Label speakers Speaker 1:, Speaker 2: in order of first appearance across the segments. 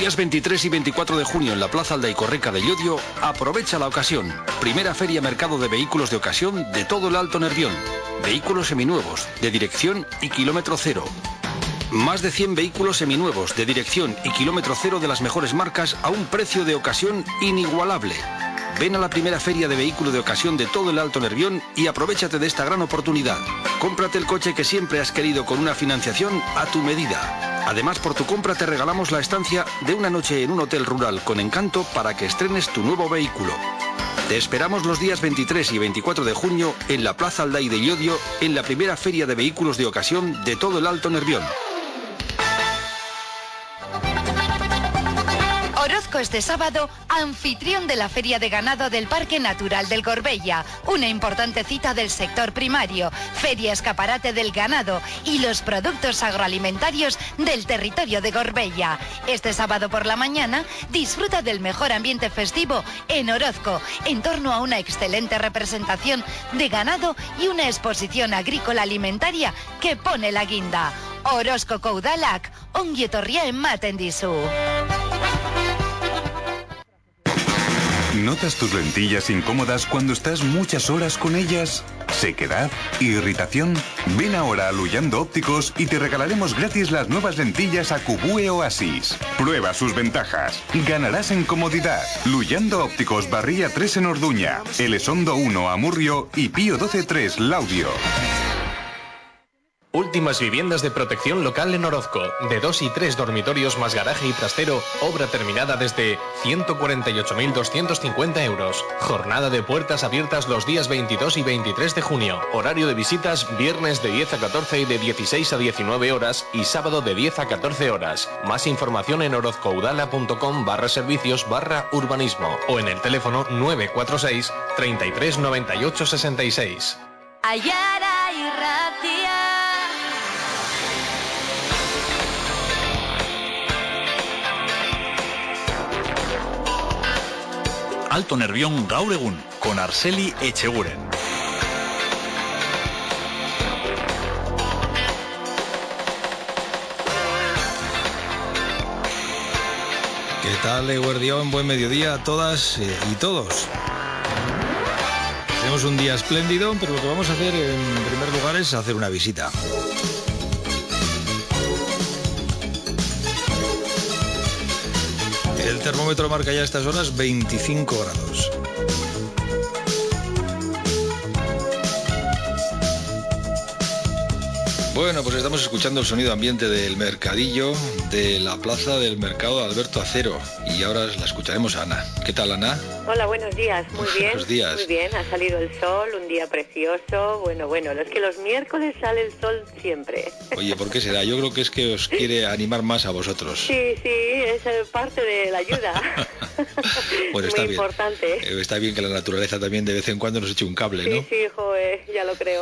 Speaker 1: Días 23 y 24 de junio en la Plaza Aldaicorreca de Llodio, aprovecha la ocasión. Primera feria mercado de vehículos de ocasión de todo el Alto Nervión. Vehículos seminuevos, de dirección y kilómetro cero. Más de 100 vehículos seminuevos, de dirección y kilómetro cero de las mejores marcas a un precio de ocasión inigualable. Ven a la primera feria de vehículo de ocasión de todo el Alto Nervión y aprovéchate de esta gran oportunidad. Cómprate el coche que siempre has querido con una financiación a tu medida. Además, por tu compra te regalamos la estancia de una noche en un hotel rural con encanto para que estrenes tu nuevo vehículo. Te esperamos los días 23 y 24 de junio en la Plaza Aldai de Llodio, en la primera feria de vehículos de ocasión de todo el Alto Nervión.
Speaker 2: Orozco este sábado, anfitrión de la Feria de Ganado del Parque Natural del Gorbella, una importante cita del sector primario, feria escaparate del ganado y los productos agroalimentarios del territorio de Gorbella. Este sábado por la mañana, disfruta del mejor ambiente festivo en Orozco, en torno a una excelente representación de ganado y una exposición agrícola alimentaria que pone la guinda. Orozco Koudalak, ongi etorria ematen dizu.
Speaker 3: ¿Notas tus lentillas incómodas cuando estás muchas horas con ellas? ¿Sequedad? ¿Irritación? Ven ahora a Luyando Ópticos y te regalaremos gratis las nuevas lentillas Acubue Oasis. Prueba sus ventajas. Ganarás en comodidad. Luyando Ópticos, Barría 3 en Orduña, Elizondo 1 Amurrio y Pío 12-3 Laudio.
Speaker 4: Últimas viviendas de protección local en Orozco, de 2 y 3 dormitorios más garaje y trastero, obra terminada desde 148.250 euros. Jornada de puertas abiertas los días 22 y 23 de junio. Horario de visitas viernes de 10 a 14 y de 16 a 19 horas y sábado de 10 a 14 horas. Más información en orozcoudala.com/servicios/urbanismo o en el teléfono 946 33 98 66.
Speaker 5: Ayara y Ratia.
Speaker 6: Alto Nervión gaur egun, con Arceli Echeguren.
Speaker 7: ¿Qué tal, Eguerdión? Buen mediodía a todas y todos. Tenemos un día espléndido, pero lo que vamos a hacer en primer lugar es hacer una visita. El termómetro marca ya a estas horas 25 grados. Bueno, pues estamos escuchando el sonido ambiente del mercadillo de la plaza del mercado de Alberto Acero. Y ahora la escucharemos a Ana. ¿Qué tal, Ana?
Speaker 8: Hola, buenos días. Muy bien.
Speaker 7: Buenos días.
Speaker 8: Muy bien, ha salido el sol, un día precioso. Bueno, es que los miércoles sale el sol siempre.
Speaker 7: Oye, ¿por qué será? Yo creo que es que os quiere animar más a vosotros.
Speaker 8: Sí, es parte de la ayuda.
Speaker 7: Bueno, está
Speaker 8: muy
Speaker 7: bien.
Speaker 8: Importante.
Speaker 7: Está bien que la naturaleza también de vez en cuando nos eche un cable, ¿no?
Speaker 8: Sí, joder, ya lo creo.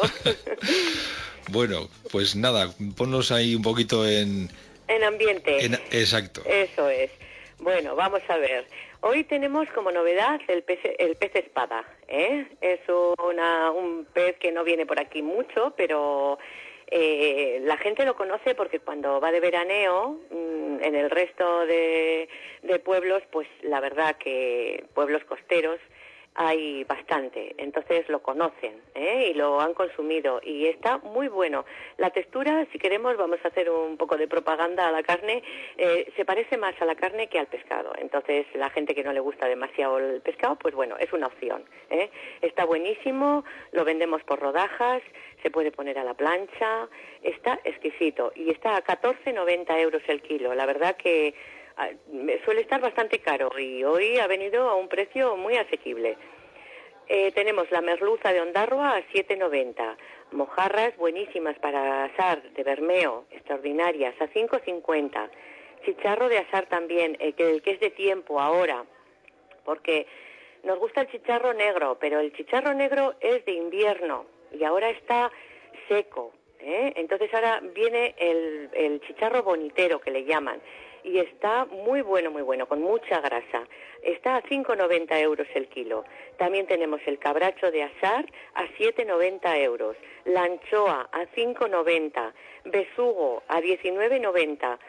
Speaker 7: Bueno, pues nada, ponnos ahí un poquito en
Speaker 8: ambiente.
Speaker 7: Exacto.
Speaker 8: Eso es. Bueno, vamos a ver. Hoy tenemos como novedad el pez espada, ¿eh? Es un pez que no viene por aquí mucho, pero la gente lo conoce porque cuando va de veraneo en el resto de pueblos, pues la verdad que pueblos costeros hay bastante, entonces lo conocen y lo han consumido y está muy bueno. La textura, si queremos, vamos a hacer un poco de propaganda a la carne, se parece más a la carne que al pescado, entonces la gente que no le gusta demasiado el pescado, pues bueno, es una opción. Está buenísimo, lo vendemos por rodajas, se puede poner a la plancha, está exquisito y está a 14,90 euros el kilo, la verdad que suele estar bastante caro y hoy ha venido a un precio muy asequible. Tenemos la merluza de Ondarroa a 7,90, mojarras buenísimas para asar de Bermeo, extraordinarias, a 5,50, chicharro de asar también, el que es de tiempo ahora, porque nos gusta el chicharro negro, pero el chicharro negro es de invierno y ahora está seco, entonces ahora viene el chicharro bonitero que le llaman, y está muy bueno, con mucha grasa. Está a 5,90 euros el kilo. También tenemos el cabracho de asar a 7,90 euros. La anchoa a 5,90. Besugo a 19,90. O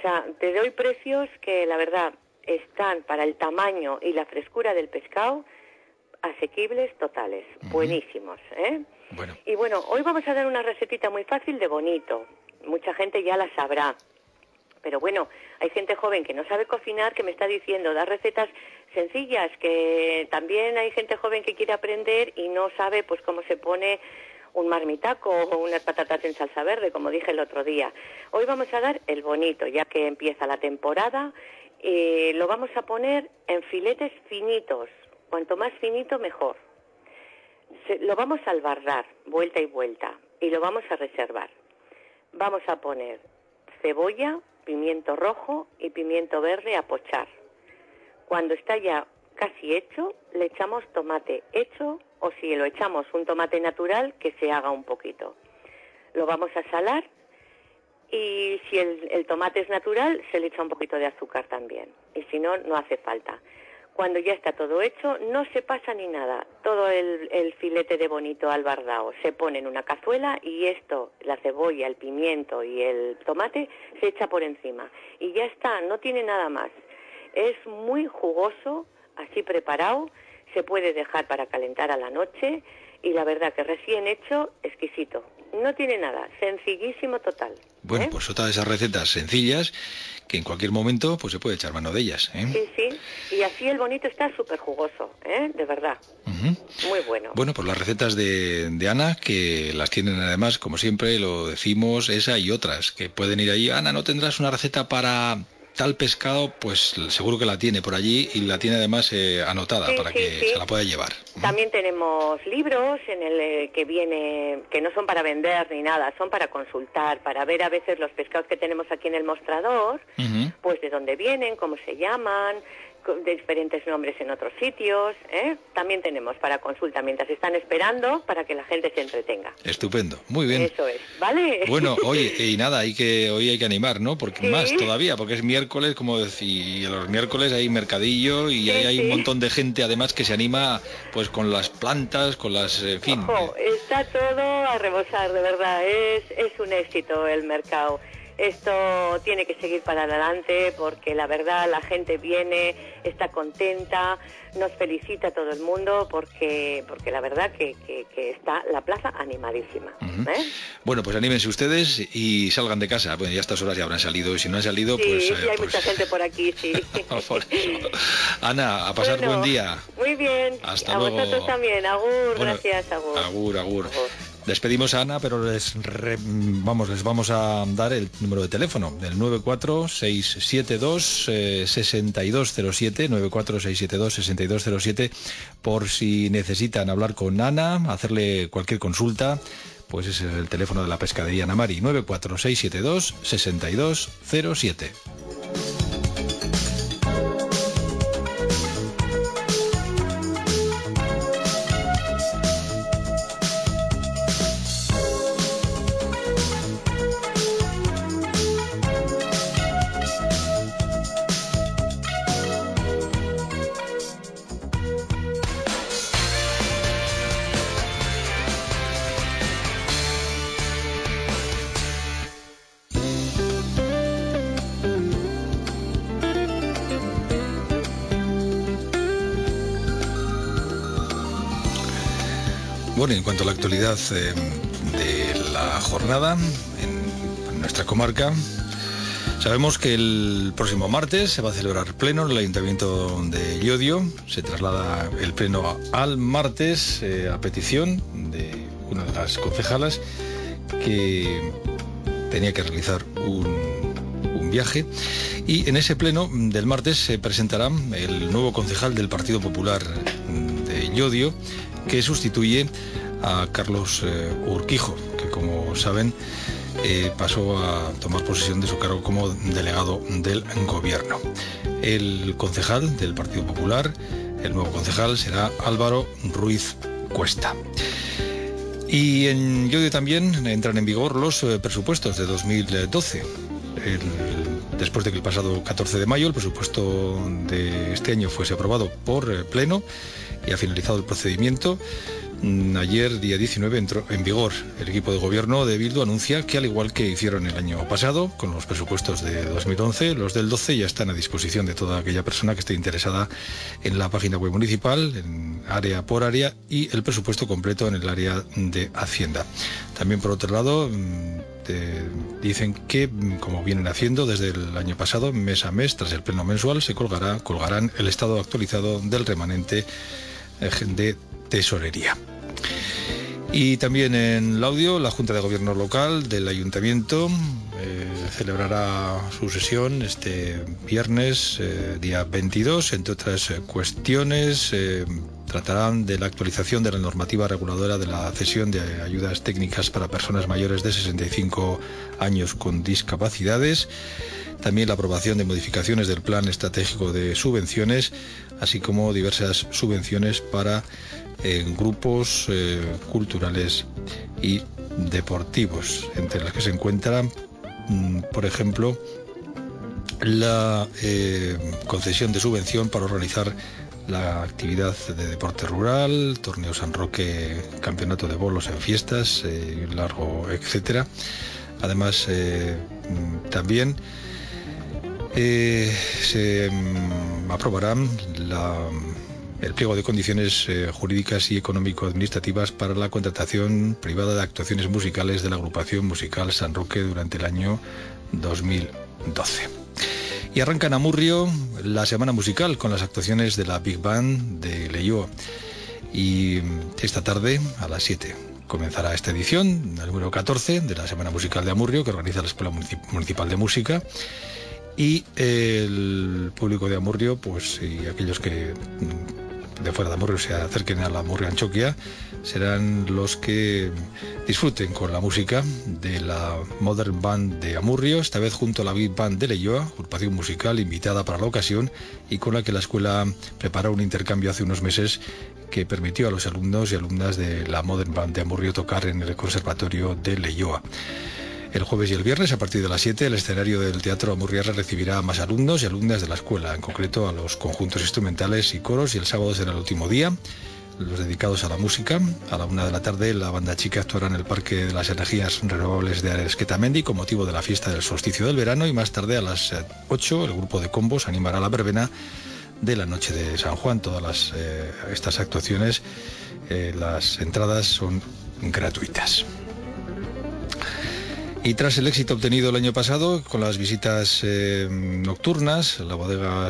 Speaker 8: sea, te doy precios que la verdad están para el tamaño y la frescura del pescado asequibles totales, buenísimos, ¿eh?
Speaker 7: Bueno.
Speaker 8: Y bueno, hoy vamos a dar una recetita muy fácil de bonito. Mucha gente ya la sabrá. Pero bueno, hay gente joven que no sabe cocinar, que me está diciendo, da recetas sencillas, que también hay gente joven que quiere aprender y no sabe pues cómo se pone un marmitaco o unas patatas en salsa verde, como dije el otro día. Hoy vamos a dar el bonito, ya que empieza la temporada, lo vamos a poner en filetes finitos. Cuanto más finito, mejor. Lo vamos a albardar, vuelta y vuelta, y lo vamos a reservar. Vamos a poner cebolla, pimiento rojo y pimiento verde a pochar. Cuando está ya casi hecho, le echamos tomate hecho, o si lo echamos un tomate natural, que se haga un poquito. Lo vamos a salar, y si el tomate es natural, se le echa un poquito de azúcar también. Y si no, no hace falta. Cuando ya está todo hecho, no se pasa ni nada. Todo el filete de bonito albardao se pone en una cazuela y esto, la cebolla, el pimiento y el tomate, se echa por encima. Y ya está, no tiene nada más. Es muy jugoso, así preparado, se puede dejar para calentar a la noche y la verdad que recién hecho, exquisito. No tiene nada, sencillísimo total.
Speaker 7: Bueno, pues otra de esas recetas sencillas que en cualquier momento pues se puede echar mano de ellas, ¿eh?
Speaker 8: Sí, sí, y así el bonito está súper jugoso, ¿eh? De verdad. Muy bueno.
Speaker 7: Bueno, pues las recetas de Ana, que las tienen además, como siempre lo decimos, esa y otras, que pueden ir ahí. Ana, ¿no tendrás una receta para tal pescado? Pues seguro que la tiene por allí y la tiene además anotada para que se la pueda llevar.
Speaker 8: También tenemos libros en el que viene, que no son para vender ni nada, son para consultar, para ver a veces los pescados que tenemos aquí en el mostrador, pues de dónde vienen, cómo se llaman, de diferentes nombres en otros sitios, ¿eh? También tenemos para consulta mientras están esperando para que la gente se entretenga.
Speaker 7: Estupendo, muy bien.
Speaker 8: Eso es, ¿vale?
Speaker 7: Bueno, oye, y nada, hoy hay que animar, ¿no? Porque más todavía, porque es miércoles, como decía, los miércoles hay mercadillo y ahí hay un montón de gente además que se anima pues con las plantas, con las, en fin.
Speaker 8: Ojo, está todo a rebosar, de verdad, es un éxito el mercado. Esto tiene que seguir para adelante porque la verdad la gente viene, está contenta, nos felicita a todo el mundo porque la verdad que está la plaza animadísima. ¿Eh?
Speaker 7: Bueno, pues anímense ustedes y salgan de casa. Bueno, ya a estas horas ya habrán salido y si no han salido, pues...
Speaker 8: Sí, hay mucha gente por aquí, sí.
Speaker 7: Ana, a pasar buen día.
Speaker 8: Muy bien.
Speaker 7: Hasta luego.
Speaker 8: A vosotros también. Agur, gracias, agur.
Speaker 7: Agur. Despedimos a Ana, pero les vamos a dar el número de teléfono, del 94672-6207, 94672-6207, por si necesitan hablar con Ana, hacerle cualquier consulta, pues ese es el teléfono de la pescadería Ana Mari, 94672-6207. Bueno, en cuanto a la actualidad de la jornada en nuestra comarca, sabemos que el próximo martes se va a celebrar pleno en el Ayuntamiento de Llodio. Se traslada el pleno al martes a petición de una de las concejalas que tenía que realizar un viaje, y en ese pleno del martes se presentará el nuevo concejal del Partido Popular de Llodio, que sustituye a Carlos Urquijo, que como saben pasó a tomar posesión de su cargo como delegado del gobierno. El concejal del Partido Popular, el nuevo concejal, será Álvaro Ruiz Cuesta. Y en Llodio también entran en vigor los presupuestos de 2012. Después de que el pasado 14 de mayo el presupuesto de este año fuese aprobado por pleno, y ha finalizado el procedimiento. Ayer, día 19, entró en vigor. El equipo de gobierno de Bildu anuncia que, al igual que hicieron el año pasado con los presupuestos de 2011, los del 12 ya están a disposición de toda aquella persona que esté interesada en la página web municipal, en área por área, y el presupuesto completo en el área de Hacienda. También, por otro lado, dicen que, como vienen haciendo desde el año pasado, mes a mes, tras el pleno mensual, se colgarán el estado actualizado del remanente de tesorería. Y también en Laudio, la Junta de Gobierno Local del Ayuntamiento celebrará su sesión este viernes, día 22. Entre otras cuestiones, tratarán de la actualización de la normativa reguladora de la cesión de ayudas técnicas para personas mayores de 65 años con discapacidades, también la aprobación de modificaciones del Plan Estratégico de Subvenciones, así como diversas subvenciones para grupos culturales y deportivos, entre las que se encuentran, por ejemplo, la concesión de subvención para organizar la actividad de deporte rural, torneo San Roque, campeonato de bolos en fiestas, largo, etcétera. Además, también se aprobarán el pliego de condiciones jurídicas y económico-administrativas para la contratación privada de actuaciones musicales de la agrupación musical San Roque durante el año 2012. Y arranca en Amurrio la semana musical con las actuaciones de la Big Band de Leioa. Y esta tarde, a las 7, comenzará esta edición, el número 14 de la Semana Musical de Amurrio, que organiza la Escuela Municipal de Música. Y el público de Amurrio, pues, y aquellos que de fuera de Amurrio se acerquen a la Amurrio Antxokia, serán los que disfruten con la música de la Modern Band de Amurrio, esta vez junto a la Big Band de Leioa, agrupación musical invitada para la ocasión y con la que la escuela preparó un intercambio hace unos meses que permitió a los alumnos y alumnas de la Modern Band de Amurrio tocar en el Conservatorio de Leioa. El jueves y el viernes, a partir de las 7, el escenario del Teatro Amurriarra recibirá a más alumnos y alumnas de la escuela, en concreto a los conjuntos instrumentales y coros, y el sábado será el último día, los dedicados a la música. A la 1 de la tarde, la banda chica actuará en el Parque de las Energías Renovables de Aresquetamendi con motivo de la fiesta del solsticio del verano, y más tarde, a las 8, el grupo de combos animará la verbena de la noche de San Juan. Todas estas actuaciones, las entradas son gratuitas. Y tras el éxito obtenido el año pasado con las visitas nocturnas a la bodega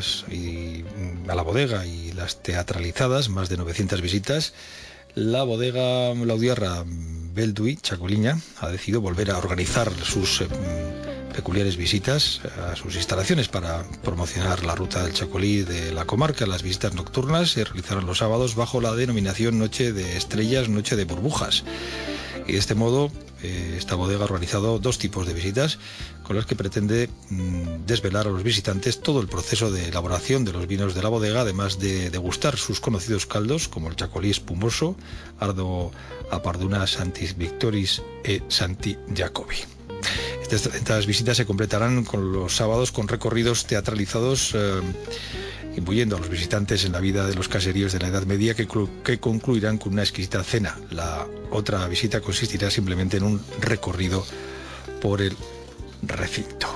Speaker 7: y las teatralizadas, más de 900 visitas, la bodega Laudiarra Belduí, Chacoliña, ha decidido volver a organizar sus peculiares visitas a sus instalaciones para promocionar la ruta del chacolí de la comarca. Las visitas nocturnas se realizarán los sábados bajo la denominación Noche de Estrellas, Noche de Burbujas. Y de este modo, esta bodega ha organizado 2 tipos de visitas con las que pretende desvelar a los visitantes todo el proceso de elaboración de los vinos de la bodega, además de degustar sus conocidos caldos como el chacolí espumoso, Ardo Aparduna Santis Victoris e Santi Jacobi. Estas visitas se completarán con los sábados con recorridos teatralizados imbuyendo a los visitantes en la vida de los caseríos de la Edad Media, que concluirán con una exquisita cena. La otra visita consistirá simplemente en un recorrido por el recinto.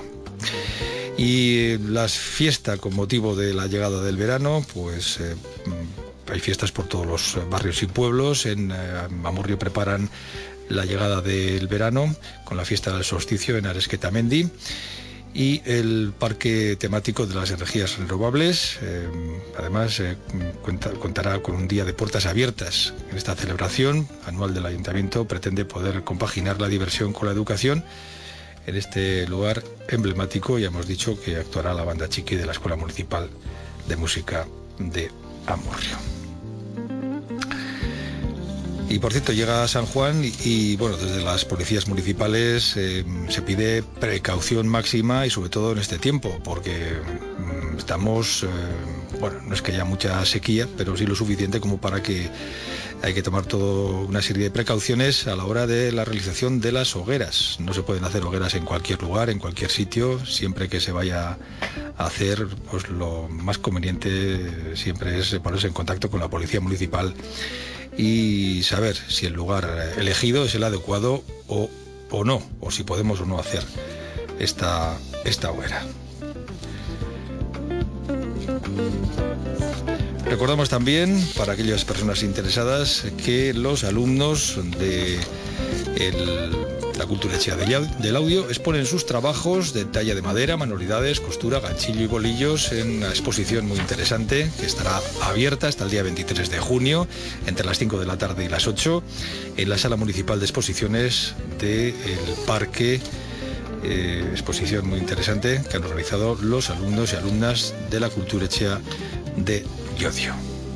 Speaker 7: Y las fiestas con motivo de la llegada del verano, pues hay fiestas por todos los barrios y pueblos. En Amurrio preparan la llegada del verano con la fiesta del solsticio en Aresquetamendi. Y el parque temático de las energías renovables, además, contará con un día de puertas abiertas. En esta celebración anual del Ayuntamiento pretende poder compaginar la diversión con la educación. En este lugar emblemático ya hemos dicho que actuará la banda chiqui de la Escuela Municipal de Música de Amurrio. Y por cierto, llega San Juan y bueno, desde las policías municipales se pide precaución máxima, y sobre todo en este tiempo, porque estamos, bueno, no es que haya mucha sequía, pero sí lo suficiente como para que hay que tomar toda una serie de precauciones a la hora de la realización de las hogueras. No se pueden hacer hogueras en cualquier lugar, en cualquier sitio. Siempre que se vaya a hacer, pues lo más conveniente siempre es ponerse en contacto con la policía municipal y saber si el lugar elegido es el adecuado o no, o si podemos o no hacer esta hoguera. Recordamos también, para aquellas personas interesadas, que los alumnos de la Culturechea del Audio exponen sus trabajos de talla de madera, manualidades, costura, ganchillo y bolillos en una exposición muy interesante que estará abierta hasta el día 23 de junio, entre las 5 de la tarde y las 8, en la Sala Municipal de Exposiciones del Parque. Exposición muy interesante que han organizado los alumnos y alumnas de la Culturechea de Llodio.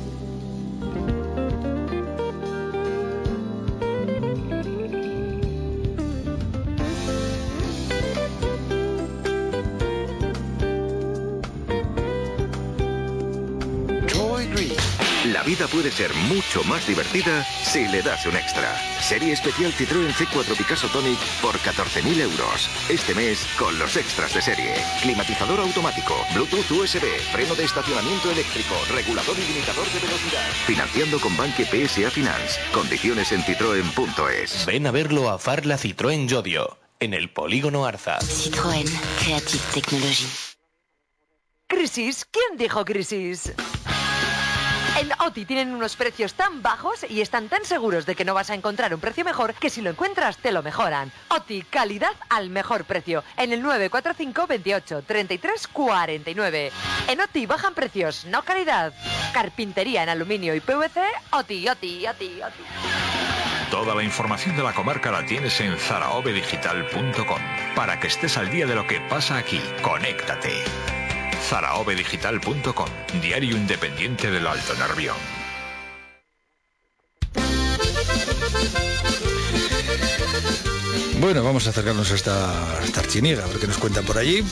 Speaker 9: La vida puede ser mucho más divertida si le das un extra. Serie especial Citroën C4 Picasso Tonic por 14.000 euros. Este mes con los extras de serie. Climatizador automático, Bluetooth USB, freno de estacionamiento eléctrico, regulador y limitador de velocidad. Financiando con Banque PSA Finance. Condiciones en citroen.es.
Speaker 4: Ven a verlo a Farla Citroën Llodio, en el Polígono Arza.
Speaker 5: Citroën, Creative Technology.
Speaker 10: ¿Crisis? ¿Quién dijo crisis? En OTI tienen unos precios tan bajos y están tan seguros de que no vas a encontrar un precio mejor que si lo encuentras te lo mejoran. OTI, calidad al mejor precio. En el 945 28 33 49. En OTI bajan precios, no calidad. Carpintería en aluminio y PVC, OTI, OTI, OTI, OTI.
Speaker 6: Toda la información de la comarca la tienes en zaraobedigital.com. Para que estés al día de lo que pasa aquí, conéctate. zaraobedigital.com, diario independiente del Alto Nervión.
Speaker 7: Bueno, vamos a acercarnos a esta Archiniega, a ver qué nos cuentan por allí.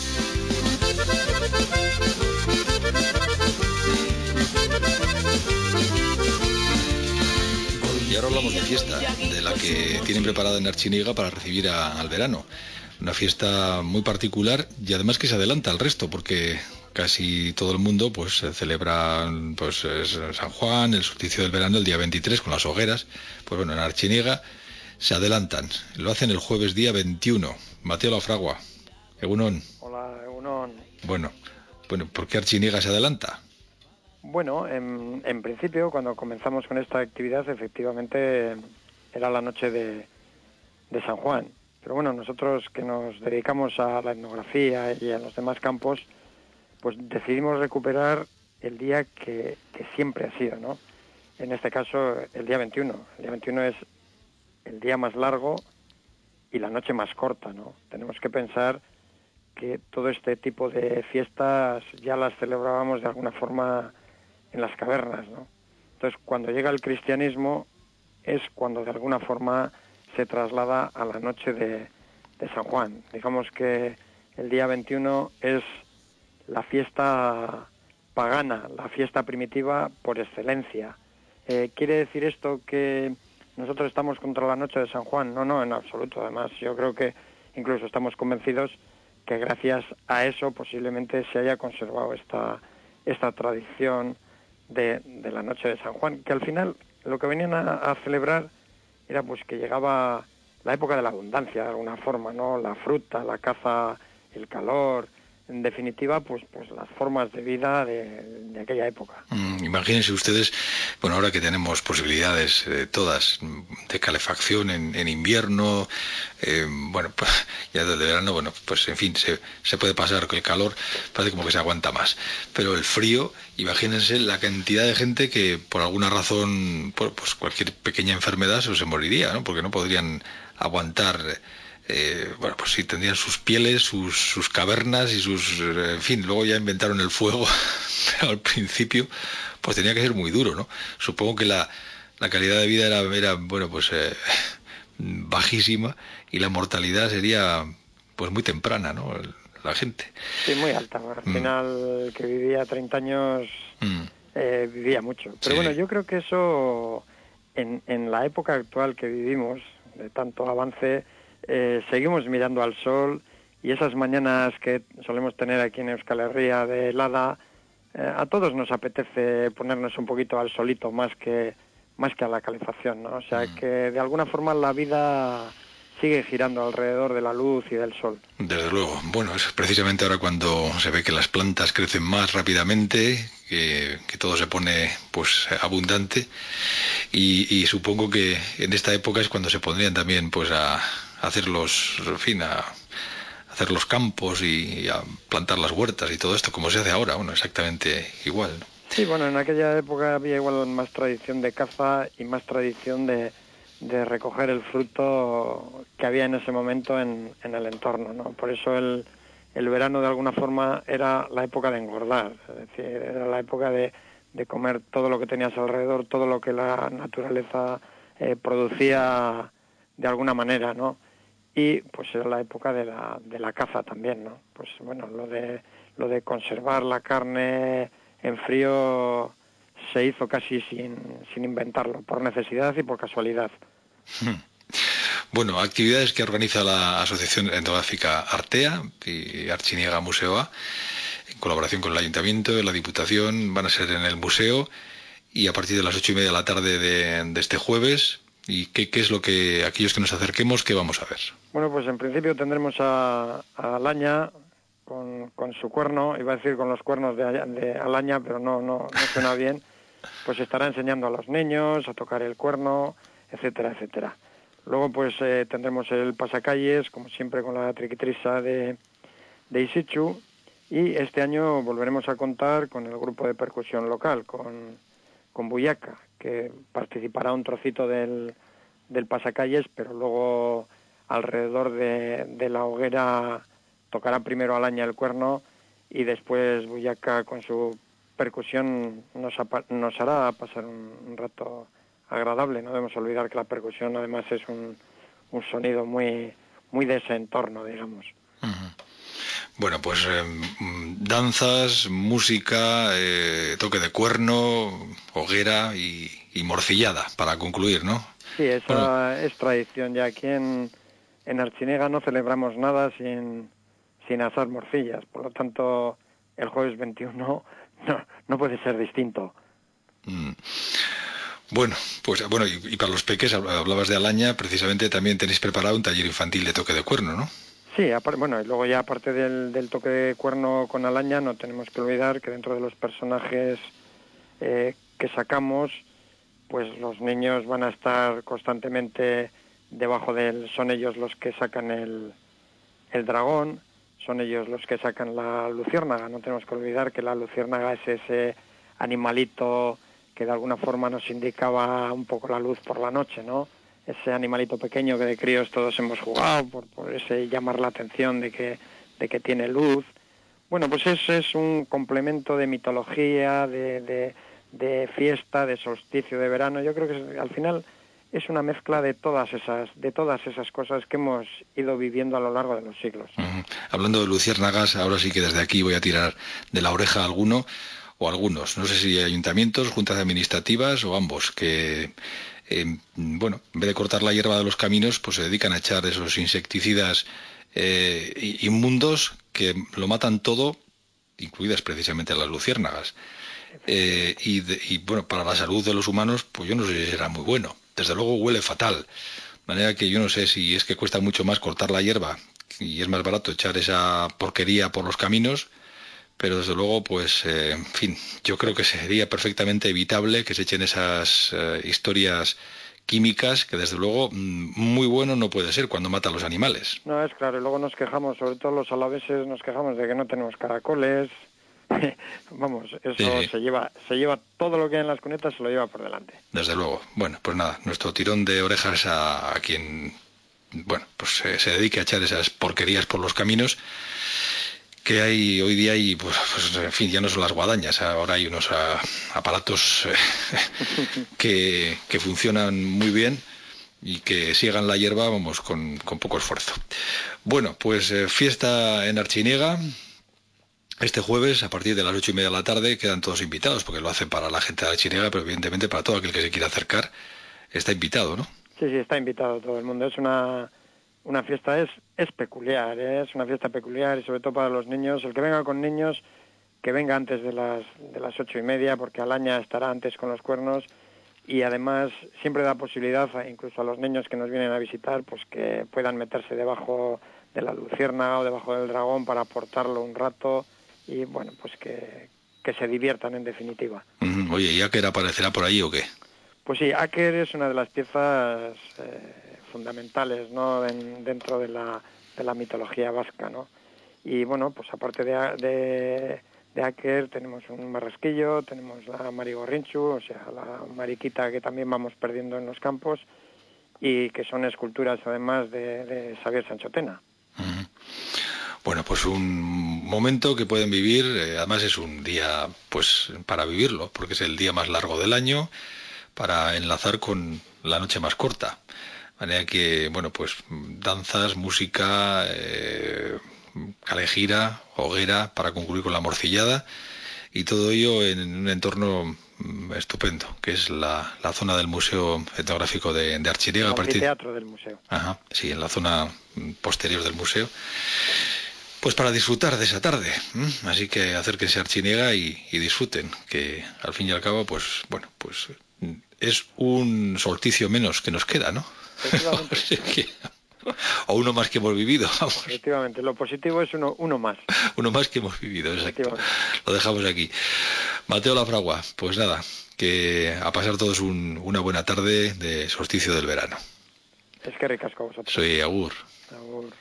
Speaker 7: Y ahora hablamos de fiesta, de la que tienen preparada en Archiniega para recibir al verano. Una fiesta muy particular y además que se adelanta al resto, porque casi todo el mundo pues celebra San Juan, el solsticio del verano, el día 23 con las hogueras. Pues bueno, en Archiniega se adelantan. Lo hacen el jueves día 21. Mateo Lafragua, Egunon.
Speaker 11: Hola, Egunon.
Speaker 7: Bueno, ¿por qué Archiniega se adelanta?
Speaker 11: Bueno, en principio, cuando comenzamos con esta actividad, efectivamente era la noche de San Juan. Pero bueno, nosotros que nos dedicamos a la etnografía y a los demás campos, pues decidimos recuperar el día que siempre ha sido, ¿no? En este caso, el día 21. El día 21 es el día más largo y la noche más corta, ¿no? Tenemos que pensar que todo este tipo de fiestas ya las celebrábamos de alguna forma en las cavernas, ¿no? Entonces, cuando llega el cristianismo es cuando de alguna forma se traslada a la noche de San Juan. Digamos que el día 21 es la fiesta pagana, la fiesta primitiva por excelencia. ¿Quiere decir esto que nosotros estamos contra la noche de San Juan? No, en absoluto. Además, yo creo que incluso estamos convencidos que gracias a eso posiblemente se haya conservado esta tradición de la noche de San Juan, que al final lo que venían a celebrar era pues que llegaba la época de la abundancia de alguna forma, ¿no? La fruta, la caza, el calor, en definitiva, pues las formas de vida de aquella época.
Speaker 7: Imagínense ustedes, bueno, ahora que tenemos posibilidades todas de calefacción en invierno, bueno, pues ya desde verano, bueno, pues en fin, se puede pasar, que el calor parece como que se aguanta más. Pero el frío, imagínense la cantidad de gente que por alguna razón, pues cualquier pequeña enfermedad se moriría, ¿no? Porque no podrían aguantar. Bueno, pues sí, tendrían sus pieles, sus cavernas y en fin, luego ya inventaron el fuego, pero al principio pues tenía que ser muy duro, ¿no? Supongo que la calidad de vida era bueno, pues bajísima y la mortalidad sería pues muy temprana, ¿no? La gente.
Speaker 11: Sí, muy alta. Al final, el que vivía 30 años vivía mucho. Pero sí. Bueno, yo creo que eso en la época actual que vivimos, de tanto avance, seguimos mirando al sol, y esas mañanas que solemos tener aquí en Euskal Herria de helada, a todos nos apetece ponernos un poquito al solito más que a la calefacción, ¿no? O sea que de alguna forma la vida sigue girando alrededor de la luz y del sol.
Speaker 7: Desde luego. Bueno, es precisamente ahora cuando se ve que las plantas crecen más rápidamente, que todo se pone pues abundante, y supongo que en esta época es cuando se pondrían también pues a hacer los campos y a plantar las huertas y todo esto, como se hace ahora, bueno, exactamente igual, ¿no?
Speaker 11: Sí, bueno, en aquella época había igual más tradición de caza y más tradición de recoger el fruto que había en ese momento en el entorno, ¿no? Por eso el verano de alguna forma era la época de engordar, es decir, era la época de comer todo lo que tenías alrededor, todo lo que la naturaleza producía de alguna manera, ¿no? Y pues era la época de la caza también, ¿no? Pues bueno, lo de conservar la carne en frío se hizo casi sin inventarlo, por necesidad y por casualidad.
Speaker 7: Bueno, actividades que organiza la Asociación Etnográfica Artea y Artziniega Museoa, en colaboración con el Ayuntamiento y la Diputación, van a ser en el museo, y a partir de las 8:30 de la tarde de este jueves. ¿Y qué es lo que, aquellos que nos acerquemos, qué vamos a ver?
Speaker 11: Bueno, pues en principio tendremos a Alaña con su cuerno, iba a decir con los cuernos de Alaña, pero no suena bien. Pues estará enseñando a los niños a tocar el cuerno, etcétera, etcétera. Luego pues tendremos el pasacalles, como siempre, con la triquitrisa de Isichu, y este año volveremos a contar con el grupo de percusión local, con Buyaca, que participará un trocito del pasacalles, pero luego alrededor de la hoguera tocará primero Alaña el cuerno, y después Buyaca con su percusión nos hará pasar un rato agradable. No debemos olvidar que la percusión además es un sonido muy de ese entorno, digamos.
Speaker 7: Uh-huh. Bueno, pues danzas, música, toque de cuerno, hoguera y morcillada, para concluir, ¿no?
Speaker 11: Sí, esa es tradición. Ya aquí en Artziniega no celebramos nada sin asar morcillas. Por lo tanto, el jueves 21 no puede ser distinto.
Speaker 7: Bueno, pues y para los peques, hablabas de Alaña, precisamente también tenéis preparado un taller infantil de toque de cuerno, ¿no?
Speaker 11: Sí, bueno, y luego ya aparte del toque de cuerno con Alaña, no tenemos que olvidar que dentro de los personajes que sacamos, pues los niños van a estar constantemente debajo son ellos los que sacan el dragón, son ellos los que sacan la luciérnaga. No tenemos que olvidar que la luciérnaga es ese animalito que de alguna forma nos indicaba un poco la luz por la noche, ¿no? Ese animalito pequeño que de críos todos hemos jugado por ese llamar la atención de que tiene luz. Bueno, pues es un complemento de mitología, de fiesta, de solsticio de verano. Yo creo que al final es una mezcla de todas esas cosas que hemos ido viviendo a lo largo de los siglos.
Speaker 7: Uh-huh. Hablando de luciérnagas, ahora sí que desde aquí voy a tirar de la oreja a alguno o algunos, no sé si ayuntamientos, juntas administrativas o ambos, que en vez de cortar la hierba de los caminos, pues se dedican a echar esos insecticidas inmundos que lo matan todo, incluidas precisamente las luciérnagas. Y para la salud de los humanos, pues yo no sé si será muy bueno. Desde luego huele fatal. De manera que yo no sé si es que cuesta mucho más cortar la hierba y es más barato echar esa porquería por los caminos, pero desde luego, pues, en fin, yo creo que sería perfectamente evitable que se echen esas historias químicas, que desde luego muy bueno no puede ser cuando mata a los animales.
Speaker 11: No, es claro, y luego nos quejamos, sobre todo los alaveses, nos quejamos de que no tenemos caracoles. Vamos, eso sí. se lleva todo lo que hay en las cunetas, se lo lleva por delante.
Speaker 7: Desde luego. Bueno, pues nada, nuestro tirón de orejas a quien, pues se dedique a echar esas porquerías por los caminos que hay hoy día, y pues en fin, ya no son las guadañas, ahora hay unos aparatos que funcionan muy bien y que siegan la hierba, vamos, con poco esfuerzo. Bueno, pues fiesta en Artziniega. Este jueves, a partir de las 8:30 de la tarde, quedan todos invitados, porque lo hacen para la gente de Artziniega, pero evidentemente para todo aquel que se quiera acercar. está invitado, ¿no?
Speaker 11: Sí, está invitado todo el mundo. Es una fiesta, es peculiar, ¿eh? Es una fiesta peculiar y sobre todo para los niños. El que venga con niños, que venga antes de las 8:30, porque Alaña estará antes con los cuernos, y además siempre da posibilidad incluso a los niños que nos vienen a visitar, pues que puedan meterse debajo de la luciérnaga o debajo del dragón para aportarlo un rato y bueno, pues que se diviertan en definitiva.
Speaker 7: Oye, ¿y Aker aparecerá por ahí o qué?
Speaker 11: Pues sí, Aker es una de las piezas fundamentales, ¿no? Dentro de la mitología vasca, ¿no? Y bueno, pues aparte de Aker tenemos un marrasquillo, tenemos la marigorrinchu, o sea, la mariquita que también vamos perdiendo en los campos y que son esculturas además de Xavier Sanchotena.
Speaker 7: Bueno, pues un momento que pueden vivir, además es un día pues para vivirlo, porque es el día más largo del año, para enlazar con la noche más corta. De manera que, bueno, pues danzas, música, calejira, hoguera, para concluir con la morcillada, y todo ello en un entorno estupendo, que es la zona del Museo Etnográfico de Artziniega.
Speaker 11: El teatro del museo.
Speaker 7: Ajá, sí, en la zona posterior del museo. Pues para disfrutar de esa tarde, así que acérquense a Artziniega y disfruten, que al fin y al cabo, pues bueno, pues es un solsticio menos que nos queda, ¿no? O uno más que hemos vivido, vamos.
Speaker 11: Efectivamente, lo positivo es uno más.
Speaker 7: Uno más que hemos vivido, exacto. Lo dejamos aquí. Mateo Lafragua, pues nada, que a pasar todos una buena tarde de solsticio del verano.
Speaker 11: Es que ricasco a vosotros.
Speaker 7: Soy Agur.
Speaker 11: Agur.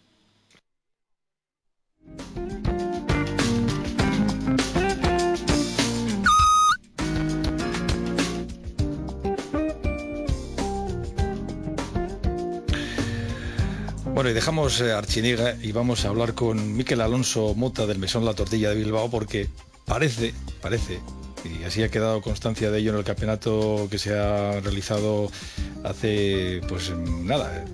Speaker 7: Bueno, y dejamos Artziniega y vamos a hablar con Mikel Alonso Mota del Mesón La Tortilla de Bilbao, porque parece, y así ha quedado constancia de ello en el campeonato que se ha realizado hace, pues nada,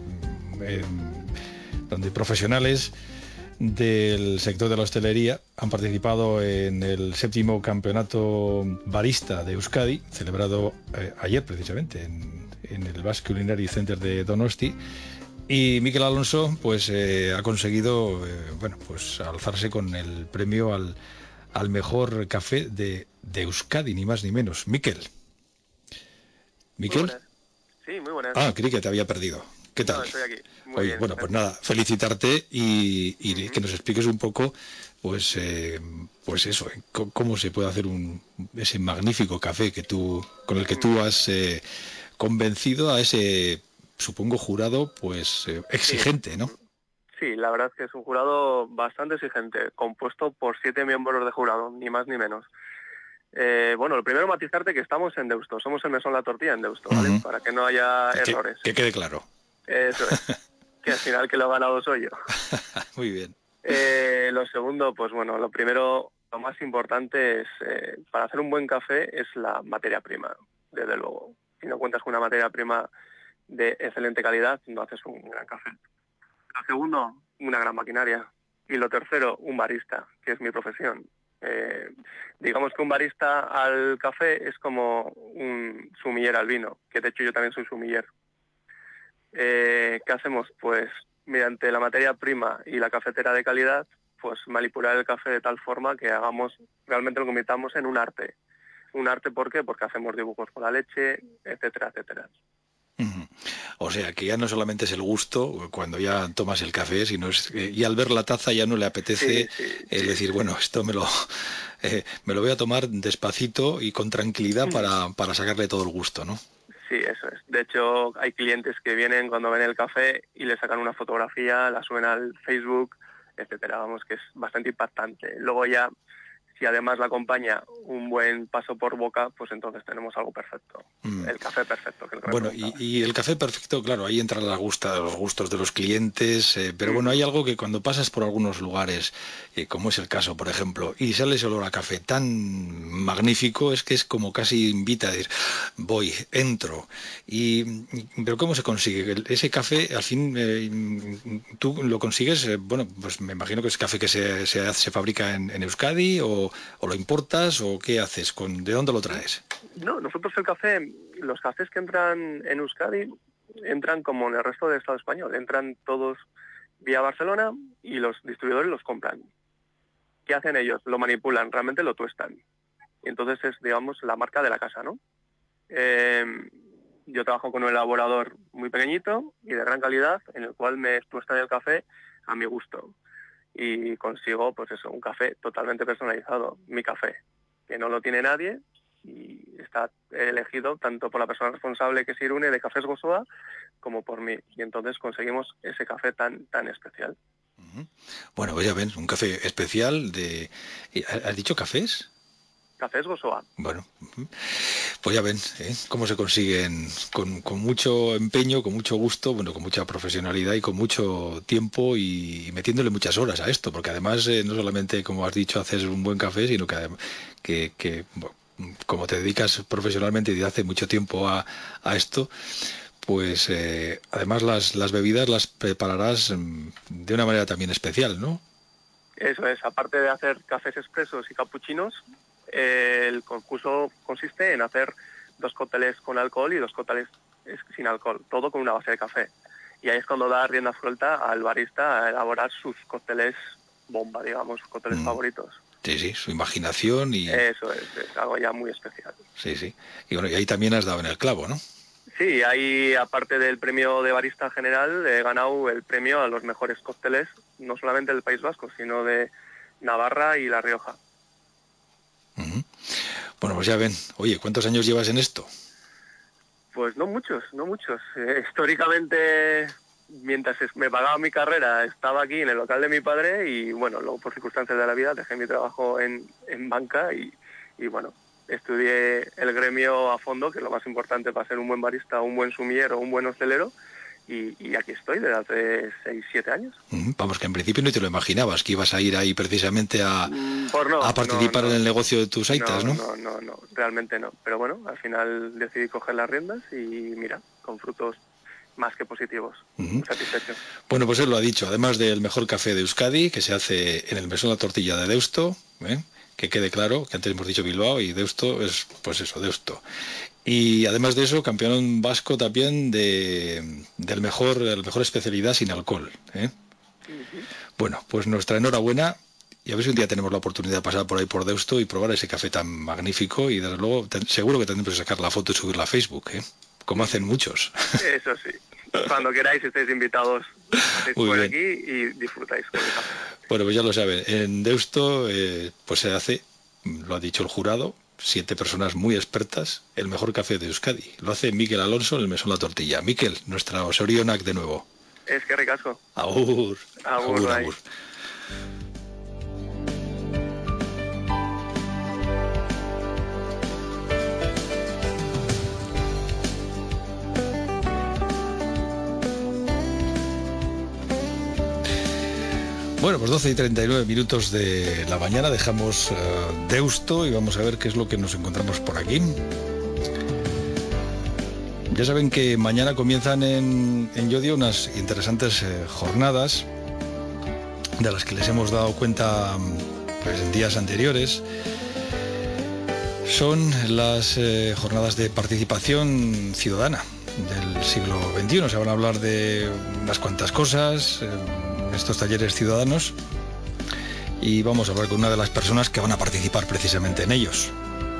Speaker 7: donde profesionales del sector de la hostelería han participado en el 7º campeonato barista de Euskadi, celebrado ayer precisamente en el Basque Culinary Center de Donosti. Y Mikel Alonso pues ha conseguido bueno, pues alzarse con el premio al mejor café de Euskadi, ni más ni menos. Mikel. ¿Mikel?
Speaker 12: Sí, muy buenas.
Speaker 7: Ah, creí que te había perdido. ¿Qué tal?
Speaker 12: No, estoy aquí. Muy
Speaker 7: Oye,
Speaker 12: bien,
Speaker 7: bueno, pues nada, felicitarte y que nos expliques un poco, pues eso, cómo se puede hacer ese magnífico café con el que tú has convencido a ese, supongo, jurado, pues exigente, ¿no?
Speaker 12: Sí, la verdad es que es un jurado bastante exigente, compuesto por 7 miembros de jurado, ni más ni menos. Bueno, lo primero matizarte que estamos en Deusto, somos el Mesón La Tortilla en Deusto, ¿vale? Para que no haya errores.
Speaker 7: Que quede claro.
Speaker 12: Eso es, que al final que lo he ganado soy yo.
Speaker 7: Muy bien.
Speaker 12: Lo segundo, pues bueno, lo primero, lo más importante es, para hacer un buen café es la materia prima, desde luego. Si no cuentas con una materia prima de excelente calidad, no haces un gran café. Lo segundo, una gran maquinaria. Y lo tercero, un barista, que es mi profesión. Digamos que un barista al café es como un sumiller al vino, que de hecho yo también soy sumiller. ¿Qué hacemos? Pues mediante la materia prima y la cafetera de calidad, pues manipular el café de tal forma que hagamos, realmente lo convirtamos en un arte. Un arte, ¿por qué? Porque hacemos dibujos con la leche, etcétera, etcétera.
Speaker 7: O sea, que ya no solamente es el gusto cuando ya tomas el café, sino es y al ver la taza ya no le apetece decir, bueno, esto me lo voy a tomar despacito y con tranquilidad para sacarle todo el gusto, ¿no?
Speaker 12: Sí, eso es. De hecho, hay clientes que vienen cuando ven el café y le sacan una fotografía, la suben al Facebook, etcétera. Vamos, que es bastante impactante. Luego ya, si además la acompaña un buen paso por boca, pues entonces tenemos algo perfecto. El café perfecto. Que
Speaker 7: bueno, y el café perfecto, claro, ahí entran los gustos de los clientes, pero bueno, hay algo que cuando pasas por algunos lugares, como es el caso, por ejemplo, y sale ese olor a café tan magnífico, es que es como casi invita a decir, voy, entro. Pero ¿cómo se consigue? Ese café, al fin, tú lo consigues, bueno, pues me imagino que es café que se fabrica en Euskadi, o o lo importas o qué haces? ¿De dónde lo traes?
Speaker 12: No, nosotros los cafés que entran en Euskadi entran como en el resto del Estado español, entran todos vía Barcelona y los distribuidores los compran. ¿Qué hacen ellos? Lo manipulan, realmente lo tuestan. Y entonces es, digamos, la marca de la casa, ¿no? Yo trabajo con un elaborador muy pequeñito y de gran calidad, en el cual me tuestan el café a mi gusto. Y consigo, pues eso, un café totalmente personalizado, mi café, que no lo tiene nadie y está elegido tanto por la persona responsable que es Irune de Cafés Gozoa como por mí. Y entonces conseguimos ese café tan especial.
Speaker 7: Bueno, pues ya ven, un café especial de... ¿Has dicho cafés?
Speaker 12: Cafés Gozoa.
Speaker 7: Bueno, pues ya ven, cómo se consiguen con mucho empeño, con mucho gusto, bueno, con mucha profesionalidad y con mucho tiempo y metiéndole muchas horas a esto, porque además no solamente, como has dicho, haces un buen café, sino que como te dedicas profesionalmente desde hace mucho tiempo a esto, pues además las bebidas las prepararás de una manera también especial, ¿no?
Speaker 12: Eso es, aparte de hacer cafés expresos y capuchinos, el concurso consiste en hacer 2 cócteles con alcohol y 2 cócteles sin alcohol, todo con una base de café. Y ahí es cuando da rienda suelta al barista a elaborar sus cócteles bomba, digamos, sus cócteles favoritos.
Speaker 7: Sí, su imaginación y...
Speaker 12: Eso es algo ya muy especial.
Speaker 7: Sí. Y bueno, y ahí también has dado en el clavo, ¿no?
Speaker 12: Sí, ahí, aparte del premio de barista general, he ganado el premio a los mejores cócteles, no solamente del País Vasco, sino de Navarra y La Rioja.
Speaker 7: Bueno, pues ya ven. Oye, ¿cuántos años llevas en esto?
Speaker 12: Pues no muchos. Históricamente, mientras me pagaba mi carrera, estaba aquí en el local de mi padre y, bueno, luego por circunstancias de la vida dejé mi trabajo en banca y, bueno, estudié el gremio a fondo, que es lo más importante para ser un buen barista, un buen sommelier o un buen hostelero. Y aquí estoy desde hace 6-7 años.
Speaker 7: Vamos, que en principio no te lo imaginabas, que ibas a ir ahí precisamente a participar en el negocio de tus aitas, ¿no?
Speaker 12: No, realmente no. Pero bueno, al final decidí coger las riendas y mira, con frutos más que positivos. Satisfecho.
Speaker 7: Bueno, pues él lo ha dicho, además del mejor café de Euskadi, que se hace en el Mesón La Tortilla de Deusto, que quede claro, que antes hemos dicho Bilbao y Deusto es, pues eso, Deusto. Y además de eso, campeón vasco también de la mejor especialidad sin alcohol. Bueno, pues nuestra enhorabuena y a ver si un día tenemos la oportunidad de pasar por ahí por Deusto y probar ese café tan magnífico y desde luego seguro que tendremos que sacar la foto y subirla a Facebook, como hacen muchos.
Speaker 12: Eso sí, cuando queráis estáis invitados, paséis por aquí y disfrutáis con el café.
Speaker 7: Bueno, pues ya lo saben, en Deusto pues se hace, lo ha dicho el jurado, 7 personas muy expertas, el mejor café de Euskadi. Lo hace Mikel Alonso en el Mesón La Tortilla. Mikel, nuestra Osorionak de nuevo.
Speaker 12: Es que ricasco.
Speaker 7: Agur.
Speaker 12: Agur.
Speaker 7: Bueno, pues 12:39 de la mañana, dejamos Deusto y vamos a ver qué es lo que nos encontramos por aquí. Ya saben que mañana comienzan en Llodio unas interesantes jornadas de las que les hemos dado cuenta pues, en días anteriores. Son las jornadas de participación ciudadana del siglo XXI. Se van a hablar de unas cuantas cosas, estos talleres ciudadanos, y vamos a hablar con una de las personas que van a participar precisamente en ellos.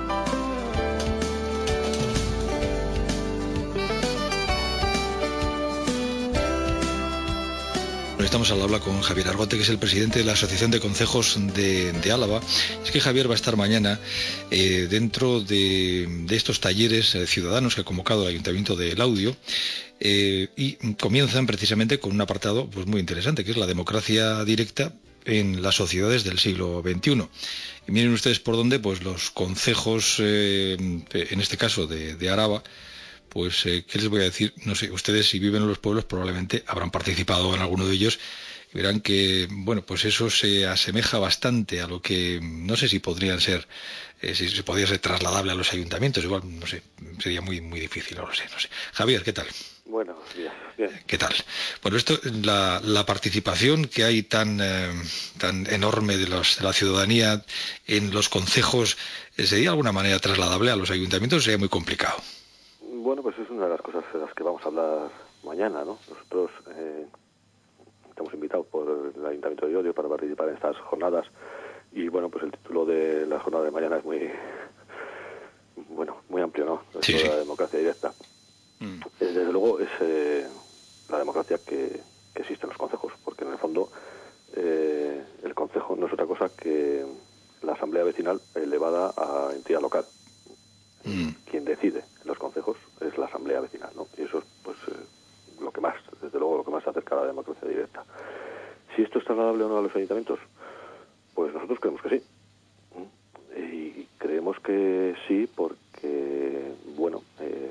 Speaker 7: Estamos al habla con Javier Argote, que es el presidente de la Asociación de Concejos de Álava. Es que Javier va a estar mañana dentro de estos talleres ciudadanos que ha convocado el Ayuntamiento de Laudio, y comienzan precisamente con un apartado pues muy interesante, que es la democracia directa en las sociedades del siglo XXI. Y miren ustedes por dónde pues los concejos, en este caso de Araba, pues, ¿qué les voy a decir? No sé, ustedes si viven en los pueblos probablemente habrán participado en alguno de ellos, y verán que, bueno, pues eso se asemeja bastante a lo que, no sé si podrían ser, si se podría ser trasladable a los ayuntamientos, igual, no sé, sería muy difícil, no lo sé. Javier, ¿qué tal?
Speaker 13: Buenos días, bien.
Speaker 7: ¿Qué tal? Bueno, esto, la participación que hay tan enorme de la ciudadanía en los concejos, ¿sería de alguna manera trasladable a los ayuntamientos o sería muy complicado?
Speaker 13: Bueno, pues es una de las cosas de las que vamos a hablar mañana, ¿no? Nosotros estamos invitados por el Ayuntamiento de Llodio para participar en estas jornadas y, bueno, pues el título de la jornada de mañana es muy amplio, ¿no?
Speaker 7: Sí,
Speaker 13: la democracia directa. Desde luego es la democracia que existe en los concejos, porque en el fondo el concejo no es otra cosa que la asamblea vecinal elevada a entidad local. Quien decide en los concejos es la asamblea vecinal, ¿no? Y eso es pues lo que más, desde luego, lo que más se acerca a la democracia directa. Si esto es trasladable o no a los ayuntamientos, pues nosotros creemos que sí. Y creemos que sí porque, bueno,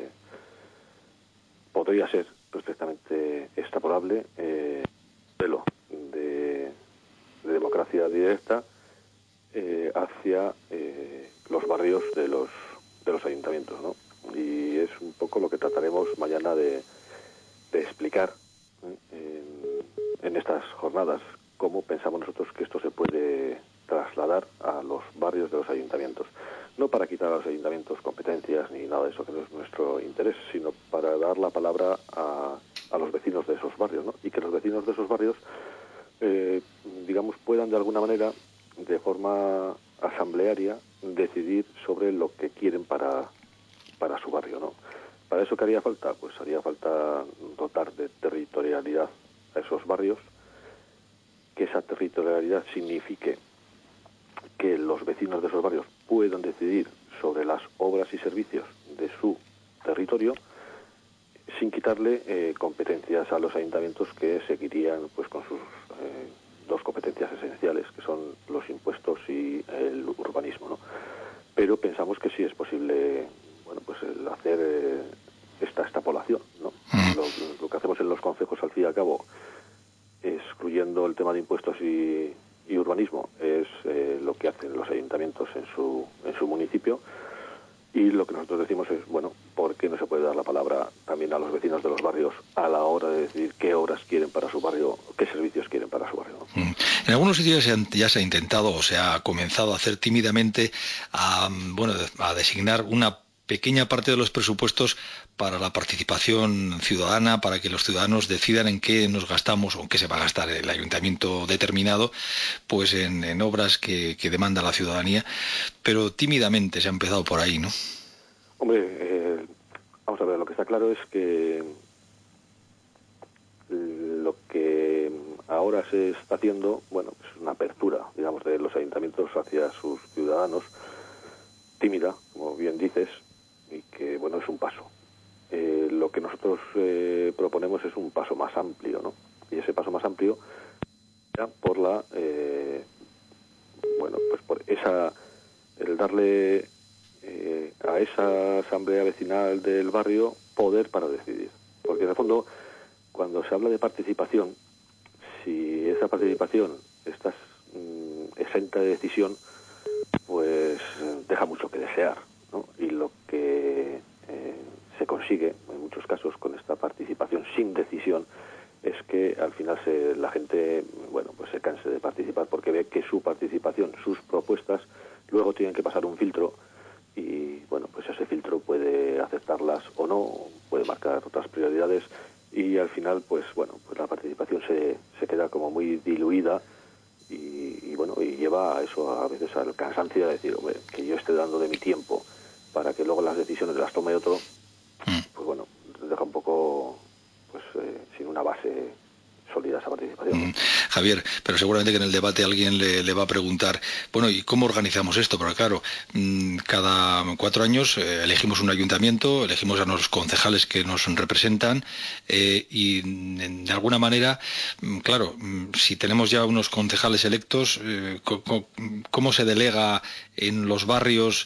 Speaker 13: podría ser perfectamente extrapolable el modelo de democracia directa hacia los barrios de los ayuntamientos, ¿no? Y es un poco lo que trataremos mañana de explicar en estas jornadas, cómo pensamos nosotros que esto se puede trasladar a los barrios de los ayuntamientos. No para quitar a los ayuntamientos competencias ni nada de eso, que no es nuestro interés, sino para dar la palabra a los vecinos de esos barrios, ¿no? Y que los vecinos de esos barrios, digamos, puedan de alguna manera, de forma asamblearia, decidir sobre lo que quieren para su barrio, ¿no? ¿Para eso qué haría falta? Pues haría falta dotar de territorialidad a esos barrios, que esa territorialidad signifique que los vecinos de esos barrios puedan decidir sobre las obras y servicios de su territorio sin quitarle competencias a los ayuntamientos que seguirían pues con sus dos competencias esenciales, que son los impuestos y el urbanismo, ¿no? Pero pensamos que sí es posible, bueno, pues el hacer esta extrapolación, ¿no? Lo que hacemos en los concejos, al fin y al cabo, excluyendo el tema de impuestos y urbanismo, es lo que hacen los ayuntamientos en su municipio, y lo que nosotros decimos es, bueno, ¿por qué no se puede dar la palabra también a los vecinos de los barrios a la hora de decidir qué obras quieren para su barrio, qué servicios quieren para su barrio, ¿no?
Speaker 7: En algunos sitios ya se ha intentado o se ha comenzado a hacer tímidamente a designar una pequeña parte de los presupuestos para la participación ciudadana, para que los ciudadanos decidan en qué nos gastamos o en qué se va a gastar el ayuntamiento determinado, pues en obras que demanda la ciudadanía, pero tímidamente se ha empezado por ahí, ¿no?
Speaker 13: Hombre, vamos a ver, lo que está claro es que lo que ahora se está haciendo, bueno, es una apertura, digamos, de los ayuntamientos hacia sus ciudadanos, tímida, como bien dices, y que, bueno, es un paso. Lo que nosotros proponemos es un paso más amplio, ¿no? Y ese paso más amplio ya por por el darle a esa asamblea vecinal del barrio poder para decidir. Porque en el fondo, cuando se habla de participación, si esa participación está exenta de decisión, pues deja mucho que desear, ¿no? Y lo que se consigue en muchos casos con esta participación sin decisión es que al final la gente, bueno, pues se canse de participar porque ve que su participación, sus propuestas, luego tienen que pasar un filtro y, bueno, pues ese filtro puede aceptarlas o no, puede marcar otras prioridades y al final, pues bueno, pues la participación se queda como muy diluida y bueno, y lleva a eso a veces al cansancio de decir, hombre, que yo esté dando de mi tiempo para que luego las decisiones las tome otro, pues bueno, deja un poco pues sin una base sólida esa participación.
Speaker 7: Javier, pero seguramente que en el debate alguien le va a preguntar, bueno, ¿y cómo organizamos esto? Porque claro, cada 4 años elegimos un ayuntamiento, elegimos a los concejales que nos representan y de alguna manera, claro, si tenemos ya unos concejales electos, ¿cómo se delega en los barrios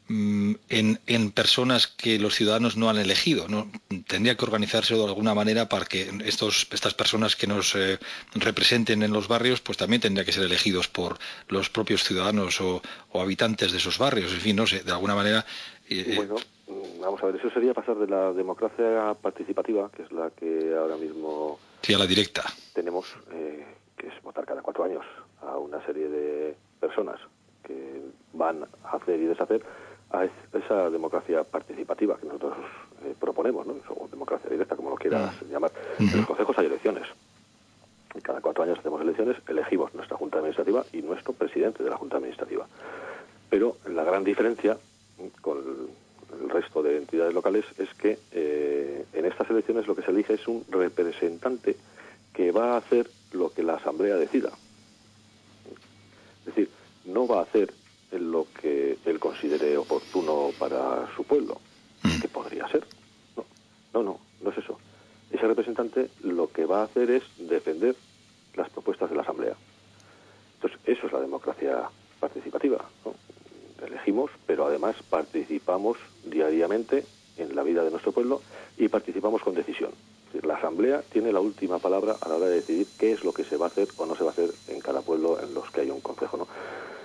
Speaker 7: en personas que los ciudadanos no han elegido, ¿no? Tendría que organizarse de alguna manera para que estas personas que nos representen en los barrios, pues también tendrían que ser elegidos por los propios ciudadanos o habitantes de esos barrios. En fin, no sé, de alguna manera...
Speaker 13: Bueno, vamos a ver, eso sería pasar de la democracia participativa, que es la que ahora mismo...
Speaker 7: Sí, a la directa.
Speaker 13: Tenemos, que es votar cada 4 años a una serie de personas que van a hacer y deshacer, a esa democracia participativa que nosotros proponemos, ¿no? O democracia directa, como lo quieras llamar. En los consejos hay elecciones. Y cada 4 años hacemos elecciones, elegimos nuestra Junta Administrativa y nuestro presidente de la Junta Administrativa. Pero la gran diferencia con el resto de entidades locales es que en estas elecciones lo que se elige es un representante que va a hacer lo que la Asamblea decida. Es decir, no va a hacer lo que él considere oportuno para su pueblo, que podría ser. No es eso. Ese representante lo que va a hacer es defender las propuestas de la Asamblea. Entonces, eso es la democracia participativa, ¿no? Elegimos, pero además participamos diariamente en la vida de nuestro pueblo y participamos con decisión. Es decir, la Asamblea tiene la última palabra a la hora de decidir qué es lo que se va a hacer o no se va a hacer en cada pueblo en los que hay un concejo, ¿no?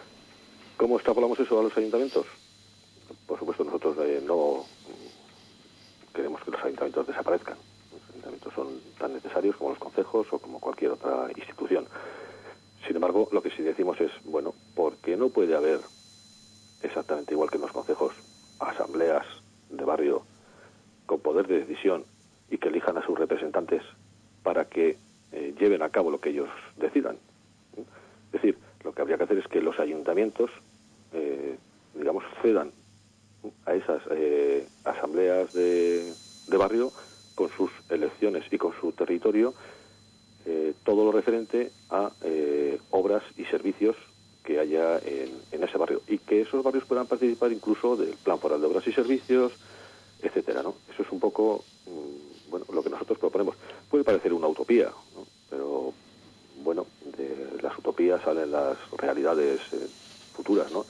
Speaker 13: ¿Cómo extrapolamos eso a los ayuntamientos? Por supuesto, nosotros no queremos que los ayuntamientos desaparezcan. Los ayuntamientos son tan necesarios como los concejos o como cualquier otra institución. Sin embargo, lo que sí decimos es, bueno, ¿por qué no puede haber, exactamente igual que en los concejos, asambleas de barrio con poder de decisión y que elijan a sus representantes para que lleven a cabo lo que ellos decidan? Es decir, lo que habría que hacer es que los ayuntamientos, digamos, cedan a esas asambleas de barrio con sus elecciones y con su territorio todo lo referente a obras y servicios que haya en ese barrio y que esos barrios puedan participar incluso del plan foral de obras y servicios, etcétera, ¿no? Eso es un poco bueno, lo que nosotros proponemos. Puede parecer una utopía, ¿no? Pero bueno, de las utopías salen las realidades futuras, ¿no?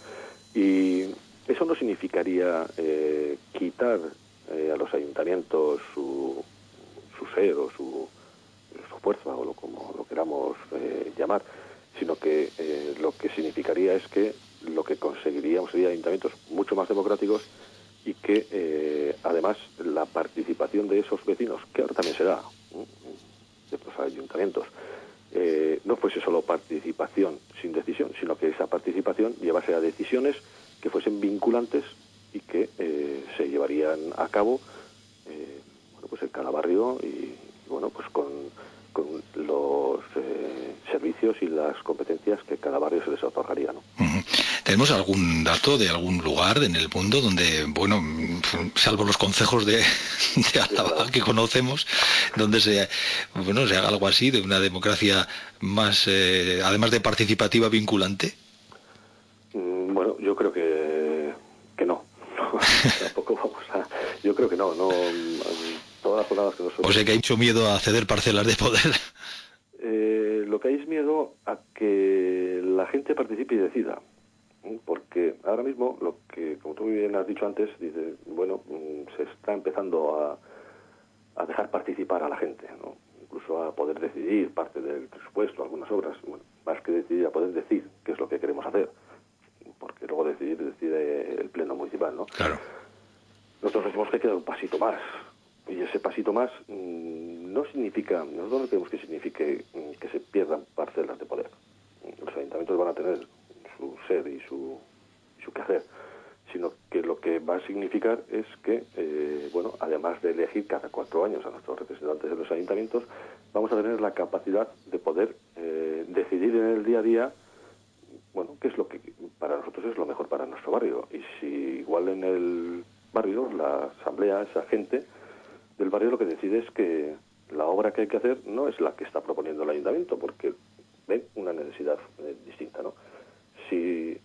Speaker 13: Y eso no significaría quitar a los ayuntamientos su ser o su fuerza o como lo queramos llamar, sino que lo que significaría es que lo que conseguiríamos sería ayuntamientos mucho más democráticos y que además la participación de esos vecinos, que ahora también se da, de los ayuntamientos, no fuese solo participación sin decisión, sino que esa participación llevase a decisiones que fuesen vinculantes y que se llevarían a cabo bueno, pues en cada barrio y bueno, pues con los servicios y las competencias que cada barrio se les otorgaría, ¿no?
Speaker 7: ¿Tenemos algún dato de algún lugar en el mundo donde, bueno, salvo los concejos de Álava que conocemos, donde se haga algo así, de una democracia más, además de participativa, vinculante?
Speaker 13: Bueno, yo creo que no. Tampoco vamos a... Yo creo que no. Todas las jornadas que nosotros...
Speaker 7: O sea que hay mucho miedo a ceder parcelas de poder.
Speaker 13: Lo que hay es miedo a que la gente participe y decida. Porque ahora mismo, lo que, como tú muy bien has dicho antes, dice, bueno, se está empezando a dejar participar a la gente, ¿no? Incluso a poder decidir parte del presupuesto, algunas obras, bueno, más que decidir, a poder decir qué es lo que queremos hacer, porque luego decide el pleno municipal, ¿no?
Speaker 7: Claro.
Speaker 13: Nosotros decimos que queda un pasito más, y ese pasito más no significa, nosotros no creemos que signifique que se pierdan parcelas de poder. Los ayuntamientos van a tener su ser y su quehacer, sino que lo que va a significar es que, bueno, además de elegir cada 4 años a nuestros representantes de los ayuntamientos, vamos a tener la capacidad de poder decidir en el día a día, bueno, qué es lo que para nosotros es lo mejor para nuestro barrio. Y si igual en el barrio, la asamblea, esa gente del barrio lo que decide es que la obra que hay que hacer no es la que está proponiendo el ayuntamiento, porque ven una necesidad distinta, ¿no? Si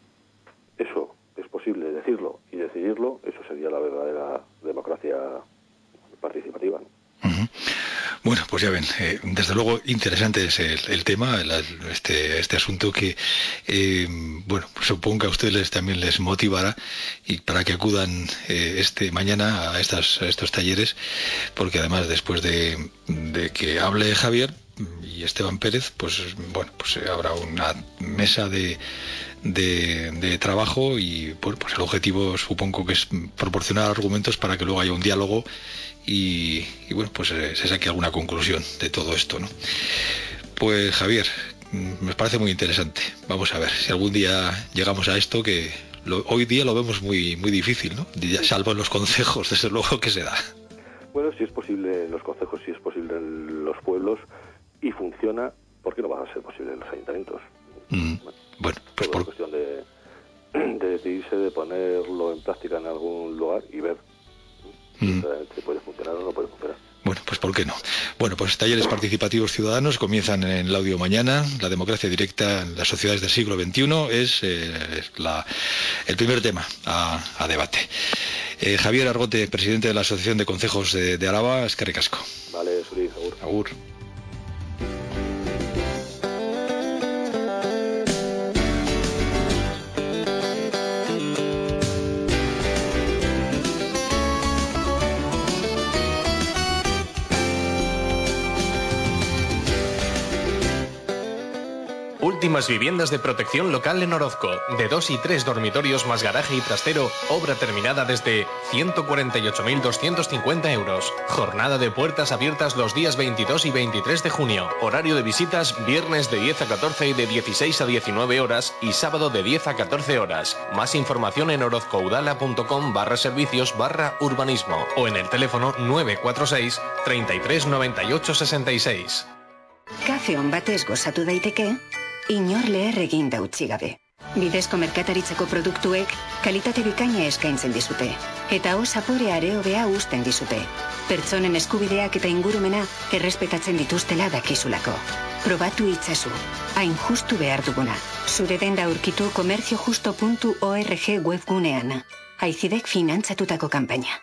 Speaker 13: eso es posible decirlo y decidirlo, eso sería la verdadera democracia participativa, ¿no?
Speaker 7: Bueno, pues ya ven, desde luego interesante es el tema, este asunto que, bueno, pues supongo que a ustedes también les motivará y para que acudan mañana a estos talleres, porque además después de que hable Javier y Esteban Pérez, pues bueno, pues habrá una mesa de trabajo y bueno, pues el objetivo supongo que es proporcionar argumentos para que luego haya un diálogo y bueno, pues se saque alguna conclusión de todo esto, ¿no? Pues Javier, me parece muy interesante. Vamos a ver si algún día llegamos a esto, que hoy día lo vemos muy, muy difícil, ¿no? Salvo en los concejos, desde luego que se da.
Speaker 13: Bueno, si es posible en los concejos, si es posible en los pueblos y funciona, ¿por qué no va a ser posible en los ayuntamientos?
Speaker 7: Bueno, pues
Speaker 13: por cuestión de decidirse, de ponerlo en práctica en algún lugar y ver si puede funcionar o no puede funcionar.
Speaker 7: Bueno, pues ¿por qué no? Bueno, pues talleres participativos ciudadanos comienzan en el audio mañana. La democracia directa en las sociedades del siglo XXI es el primer tema a debate. Javier Argote, presidente de la Asociación de Concejos de Álava, eskerrik asko.
Speaker 13: Vale, Suri, agur.
Speaker 7: Agur.
Speaker 4: Últimas viviendas de protección local en Orozco, de 2 y 3 dormitorios más garaje y trastero, obra terminada desde 148.250 euros. Jornada de puertas abiertas los días 22 y 23 de junio. Horario de visitas viernes de 10 a 14 y de 16 a 19 horas y sábado de 10 a 14 horas. Más información en orozcoudala.com/servicios/urbanismo o en el teléfono 946 33 98 66.
Speaker 14: Kafe on batez gozatu daiteke, inor leher eginda utzi gabe. Bidezko merkataritzako produktuek kalitate bikaina eskaintzen dizute, eta zapore areobea uzten dizute. Pertsonen eskubideak eta ingurumena errespetatzen dituztela dakizulako. Probatu itzazu, hain justu behar duguna. Zure denda aurkitu komertziojusto.org webgunean. Aizidek finantzatutako kanpaina.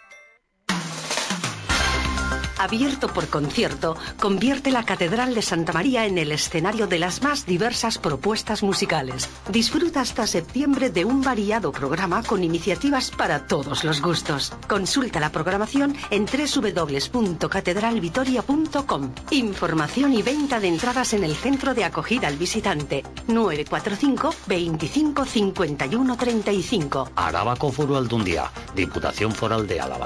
Speaker 15: Abierto por concierto, convierte la Catedral de Santa María en el escenario de las más diversas propuestas musicales. Disfruta hasta septiembre de un variado programa con iniciativas para todos los gustos. Consulta la programación en www.catedralvitoria.com. Información y venta de entradas en el centro de acogida al visitante. 945 25 51 35.
Speaker 16: Arabako Foru Aldundia, Diputación Foral de Álava.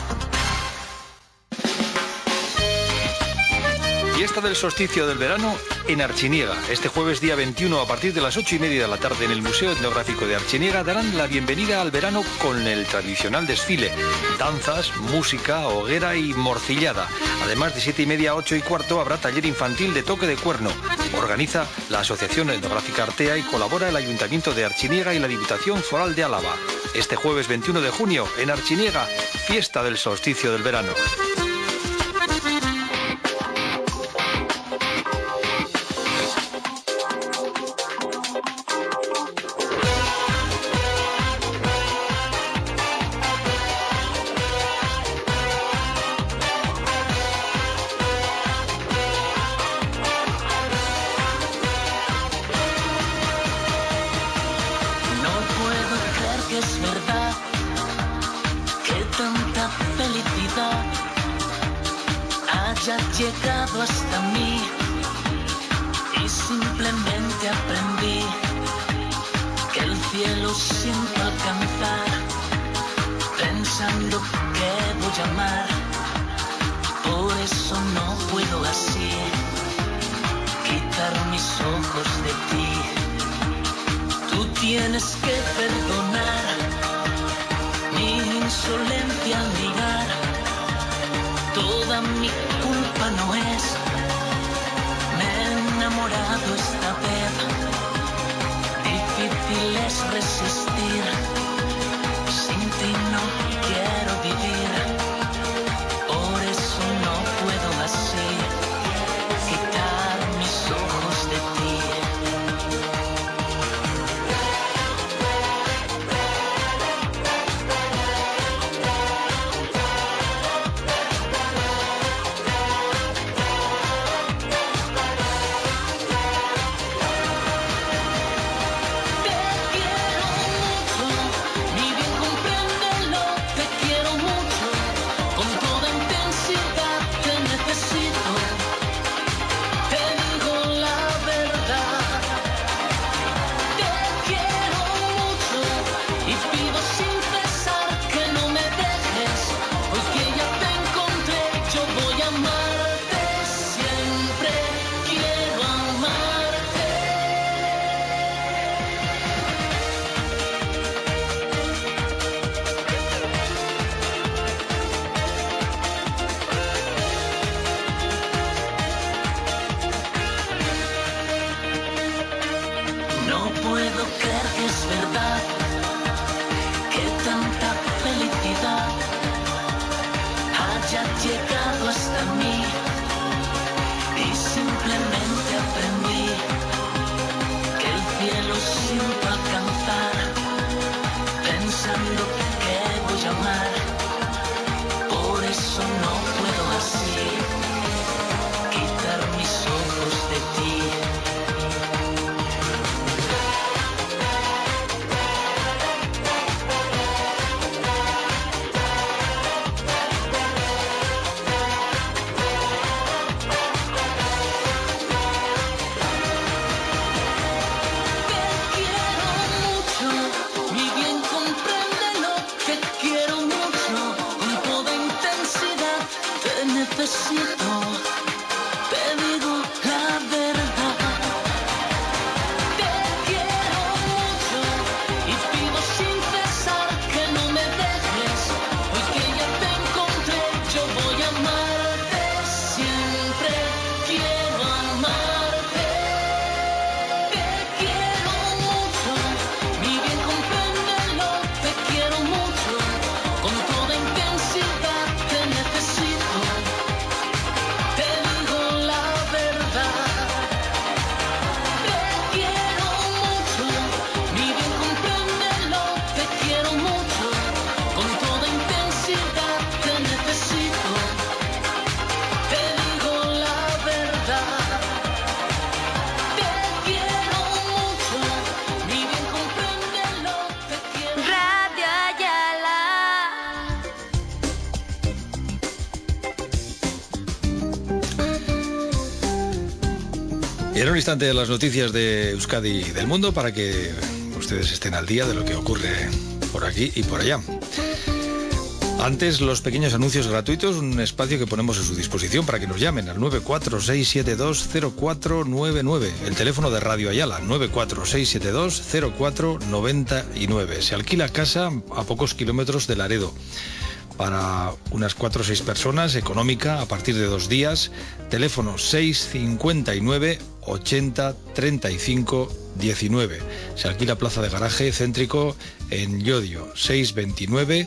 Speaker 1: Fiesta del solsticio del verano en Archiniega. Este jueves día 21 a partir de las 8:30 de la tarde en el Museo Etnográfico de Archiniega darán la bienvenida al verano con el tradicional desfile, danzas, música, hoguera y morcillada. Además de 7:30 a 8:15 habrá taller infantil de toque de cuerno. Organiza la Asociación Etnográfica Artea y colabora el Ayuntamiento de Archiniega y la Diputación Foral de Álava. Este jueves 21 de junio en Archiniega, fiesta del solsticio del verano.
Speaker 17: Llegado hasta mí y simplemente aprendí que el cielo siento alcanzar, pensando que voy a amar. Por eso no puedo así quitar mis ojos de ti. Tú tienes que perdonar mi insolencia al mirar. Toda mi culpa no es, me he enamorado esta vez. Difícil es resistir, sin ti no quiero vivir. Por eso no puedo así
Speaker 7: Y en un instante las noticias de Euskadi y del mundo para que ustedes estén al día de lo que ocurre por aquí y por allá. Antes, los pequeños anuncios gratuitos, un espacio que ponemos a su disposición para que nos llamen al 946720499, el teléfono de Radio Ayala, 946720499. Se alquila casa a pocos kilómetros de Laredo, para unas 4 o 6 personas, económica, a partir de 2 días, teléfono 659 80 35 19. Se alquila plaza de garaje céntrico en Llodio, 629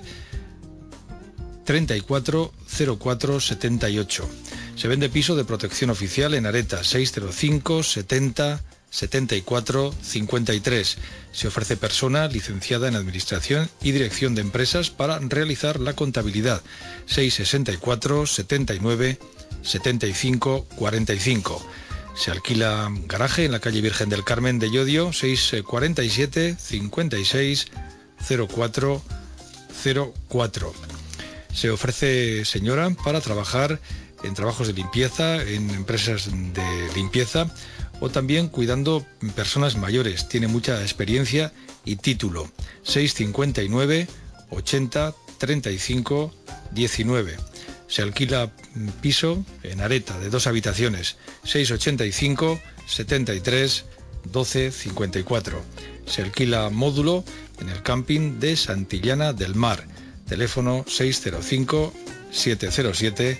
Speaker 7: 34 04 78. Se vende piso de protección oficial en Areta, 605 70 74 53. Se ofrece persona licenciada en Administración y Dirección de Empresas para realizar la contabilidad, 664 79 75 45. Se alquila garaje en la calle Virgen del Carmen de Llodio, 647 56 04 04. Se ofrece señora para trabajar en trabajos de limpieza, en empresas de limpieza o también cuidando personas mayores. Tiene mucha experiencia y título. 659 80 35 19. Se alquila piso en Areta de 2 habitaciones. 685 73 12 54. Se alquila módulo en el camping de Santillana del Mar. Teléfono 605 707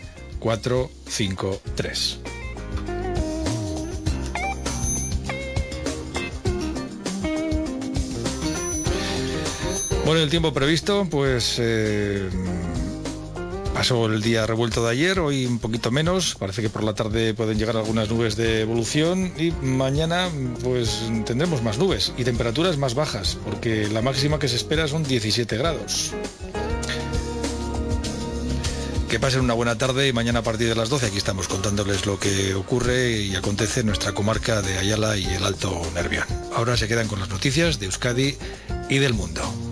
Speaker 7: 453. Bueno, el tiempo previsto, pues pasó el día revuelto de ayer, hoy un poquito menos, parece que por la tarde pueden llegar algunas nubes de evolución y mañana pues tendremos más nubes y temperaturas más bajas, porque la máxima que se espera son 17 grados. Que pasen una buena tarde y mañana a partir de las 12 aquí estamos contándoles lo que ocurre y acontece en nuestra comarca de Ayala y el Alto Nervión. Ahora se quedan con las noticias de Euskadi y del mundo.